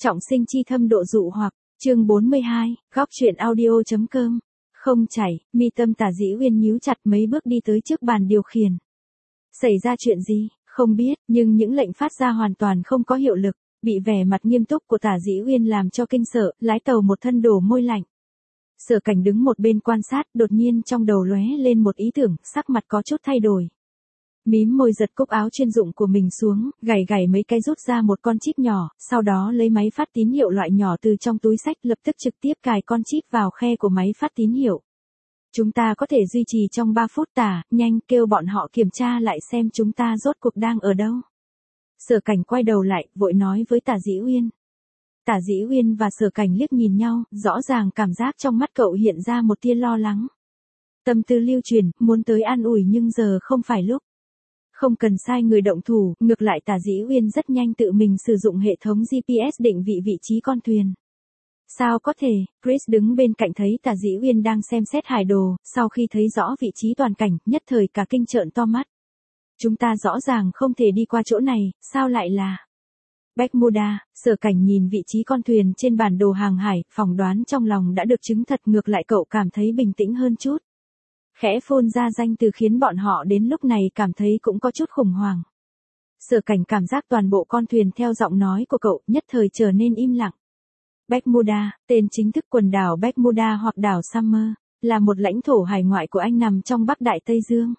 Trọng sinh chi thâm độ dụ hoặc, chương 42, góc truyện audio.com. Không chảy, mi tâm Tả Dĩ Uyên nhíu chặt mấy bước đi tới trước bàn điều khiển. Xảy ra chuyện gì, không biết, nhưng những lệnh phát ra hoàn toàn không có hiệu lực, bị vẻ mặt nghiêm túc của Tả Dĩ Uyên làm cho kinh sợ, lái tàu một thân đổ môi lạnh. Sở Cảnh đứng một bên quan sát, đột nhiên trong đầu lóe lên một ý tưởng, sắc mặt có chút thay đổi. Mím môi giật cúc áo chuyên dụng của mình xuống, gảy gảy mấy cái rút ra một con chip nhỏ, sau đó lấy máy phát tín hiệu loại nhỏ từ trong túi xách lập tức trực tiếp cài con chip vào khe của máy phát tín hiệu. Chúng ta có thể duy trì trong 3 phút Tả, nhanh kêu bọn họ kiểm tra lại xem chúng ta rốt cuộc đang ở đâu. Sở Cảnh quay đầu lại, vội nói với Tả Dĩ Uyên. Tả Dĩ Uyên và Sở Cảnh liếc nhìn nhau, rõ ràng cảm giác trong mắt cậu hiện ra một tia lo lắng. Tâm tư lưu truyền, muốn tới an ủi nhưng giờ không phải lúc. Không cần sai người động thủ, ngược lại Tả Dĩ Uyên rất nhanh tự mình sử dụng hệ thống GPS định vị vị trí con thuyền. Sao có thể, Chris đứng bên cạnh thấy Tả Dĩ Uyên đang xem xét hải đồ, sau khi thấy rõ vị trí toàn cảnh, nhất thời cả kinh trợn to mắt. Chúng ta rõ ràng không thể đi qua chỗ này, sao lại là Bermuda? Sở Cảnh nhìn vị trí con thuyền trên bản đồ hàng hải, phỏng đoán trong lòng đã được chứng thật, ngược lại cậu cảm thấy bình tĩnh hơn chút. Khẽ phun ra danh từ khiến bọn họ đến lúc này cảm thấy cũng có chút khủng hoảng. Sở Cảnh cảm giác toàn bộ con thuyền theo giọng nói của cậu nhất thời trở nên im lặng. Bermuda, tên chính thức quần đảo Bermuda hoặc đảo Summer, là một lãnh thổ hải ngoại của Anh nằm trong Bắc Đại Tây Dương.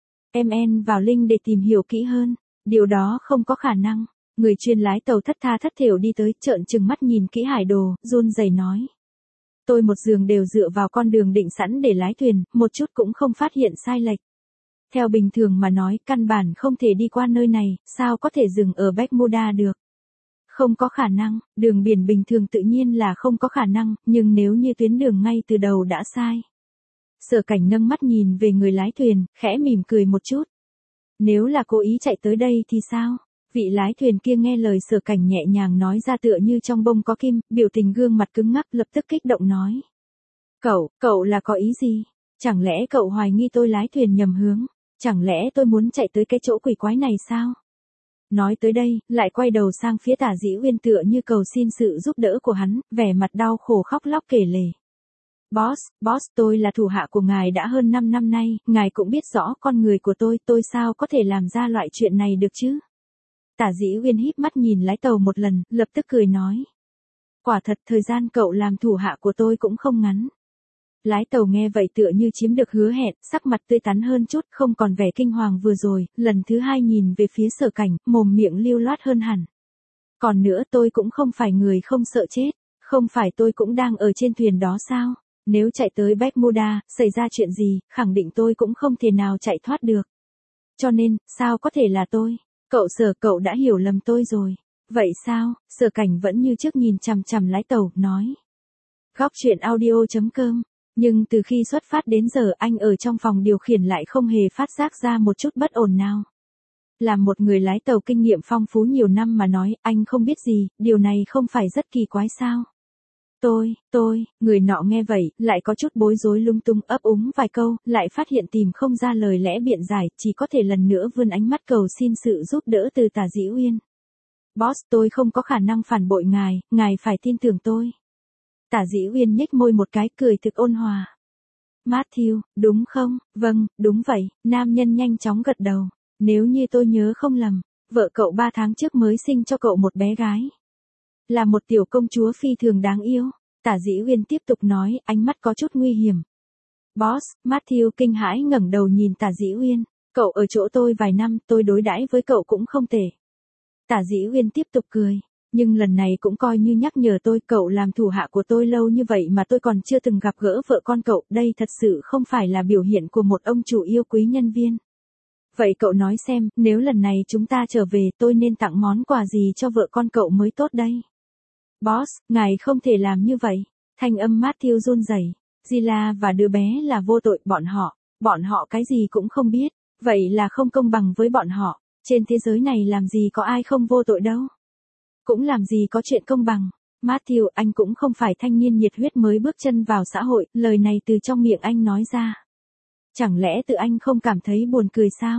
MN vào link để tìm hiểu kỹ hơn, điều đó không có khả năng. Người chuyên lái tàu thất tha thất thểu đi tới, trợn trừng mắt nhìn kỹ hải đồ, run rẩy nói. Tôi một giường đều dựa vào con đường định sẵn để lái thuyền, một chút cũng không phát hiện sai lệch. Theo bình thường mà nói, căn bản không thể đi qua nơi này, sao có thể dừng ở Bermuda được? Không có khả năng, đường biển bình thường tự nhiên là không có khả năng, nhưng nếu như tuyến đường ngay từ đầu đã sai. Sở Cảnh nâng mắt nhìn về người lái thuyền, khẽ mỉm cười một chút. Nếu là cố ý chạy tới đây thì sao? Vị lái thuyền kia nghe lời Sở Cảnh nhẹ nhàng nói ra tựa như trong bông có kim, biểu tình gương mặt cứng ngắc, lập tức kích động nói. Cậu là có ý gì? Chẳng lẽ cậu hoài nghi tôi lái thuyền nhầm hướng? Chẳng lẽ tôi muốn chạy tới cái chỗ quỷ quái này sao? Nói tới đây, lại quay đầu sang phía Tả Dĩ Uyên tựa như cầu xin sự giúp đỡ của hắn, vẻ mặt đau khổ khóc lóc kể lể. Boss, tôi là thủ hạ của ngài đã hơn 5 năm nay, ngài cũng biết rõ con người của tôi sao có thể làm ra loại chuyện này được chứ? Tả Dĩ Uyên híp mắt nhìn lái tàu một lần, lập tức cười nói. Quả thật thời gian cậu làm thủ hạ của tôi cũng không ngắn. Lái tàu nghe vậy tựa như chiếm được hứa hẹn, sắc mặt tươi tắn hơn chút, không còn vẻ kinh hoàng vừa rồi, lần thứ hai nhìn về phía Sở Cảnh, mồm miệng lưu loát hơn hẳn. Còn nữa tôi cũng không phải người không sợ chết, không phải tôi cũng đang ở trên thuyền đó sao? Nếu chạy tới Bermuda, xảy ra chuyện gì, khẳng định tôi cũng không thể nào chạy thoát được. Cho nên, sao có thể là tôi? Cậu đã hiểu lầm tôi rồi. Vậy sao? Sở Cảnh vẫn như trước nhìn chằm chằm lái tàu, nói. Góc truyện audio.com. Nhưng từ khi xuất phát đến giờ anh ở trong phòng điều khiển lại không hề phát giác ra một chút bất ổn nào. Làm một người lái tàu kinh nghiệm phong phú nhiều năm mà nói, anh không biết gì, điều này không phải rất kỳ quái sao? Người nọ nghe vậy, lại có chút bối rối lung tung ấp úng vài câu, lại phát hiện tìm không ra lời lẽ biện giải, chỉ có thể lần nữa vươn ánh mắt cầu xin sự giúp đỡ từ Tả Dĩ Uyên. Boss, tôi không có khả năng phản bội ngài phải tin tưởng tôi. Tả Dĩ Uyên nhếch môi một cái, cười thực ôn hòa. Matthew, đúng không? Vâng, đúng vậy, nam nhân nhanh chóng gật đầu. Nếu như tôi nhớ không lầm, vợ cậu 3 tháng trước mới sinh cho cậu một bé gái. Là một tiểu công chúa phi thường đáng yêu. Tả Dĩ Uyên tiếp tục nói, ánh mắt có chút nguy hiểm. Boss, Matthew kinh hãi ngẩng đầu nhìn Tả Dĩ Uyên. Cậu ở chỗ tôi vài năm, tôi đối đãi với cậu cũng không tệ. Tả Dĩ Uyên tiếp tục cười. Nhưng lần này cũng coi như nhắc nhở tôi, cậu làm thủ hạ của tôi lâu như vậy mà tôi còn chưa từng gặp gỡ vợ con cậu, đây thật sự không phải là biểu hiện của một ông chủ yêu quý nhân viên. Vậy cậu nói xem, nếu lần này chúng ta trở về tôi nên tặng món quà gì cho vợ con cậu mới tốt đây? Boss, ngài không thể làm như vậy. Thanh âm Matthew run rẩy. Zila và đứa bé là vô tội, bọn họ cái gì cũng không biết, vậy là không công bằng với bọn họ. Trên thế giới này làm gì có ai không vô tội đâu. Cũng làm gì có chuyện công bằng. Matthew, anh cũng không phải thanh niên nhiệt huyết mới bước chân vào xã hội, lời này từ trong miệng anh nói ra. Chẳng lẽ tự anh không cảm thấy buồn cười sao?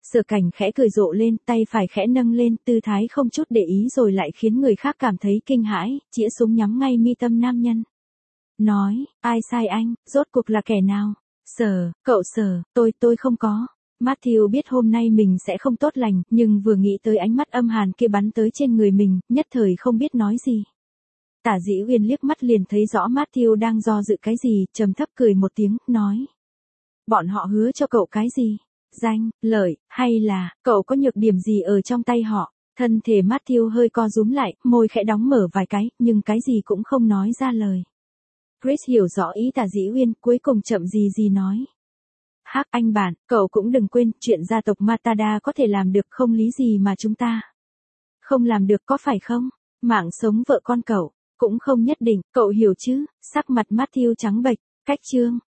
Sở Cảnh khẽ cười rộ lên, tay phải khẽ nâng lên, tư thái không chút để ý rồi lại khiến người khác cảm thấy kinh hãi, chĩa súng nhắm ngay mi tâm nam nhân. Nói, ai sai anh, rốt cuộc là kẻ nào? Sở, cậu Sở, tôi không có. Matthew biết hôm nay mình sẽ không tốt lành, nhưng vừa nghĩ tới ánh mắt âm hàn kia bắn tới trên người mình, nhất thời không biết nói gì. Tả Dĩ Uyên liếc mắt liền thấy rõ Matthew đang do dự cái gì, trầm thấp cười một tiếng, nói. Bọn họ hứa cho cậu cái gì? Danh, lợi, hay là, cậu có nhược điểm gì ở trong tay họ? Thân thể Matthew hơi co rúm lại, môi khẽ đóng mở vài cái, nhưng cái gì cũng không nói ra lời. Chris hiểu rõ ý Tả Dĩ Uyên, cuối cùng chậm gì nói. Hắc anh bạn, cậu cũng đừng quên, chuyện gia tộc Matada có thể làm được, không lý gì mà chúng ta không làm được, có phải không? Mạng sống vợ con cậu, cũng không nhất định, cậu hiểu chứ? Sắc mặt Matthew trắng bệch, cách chương.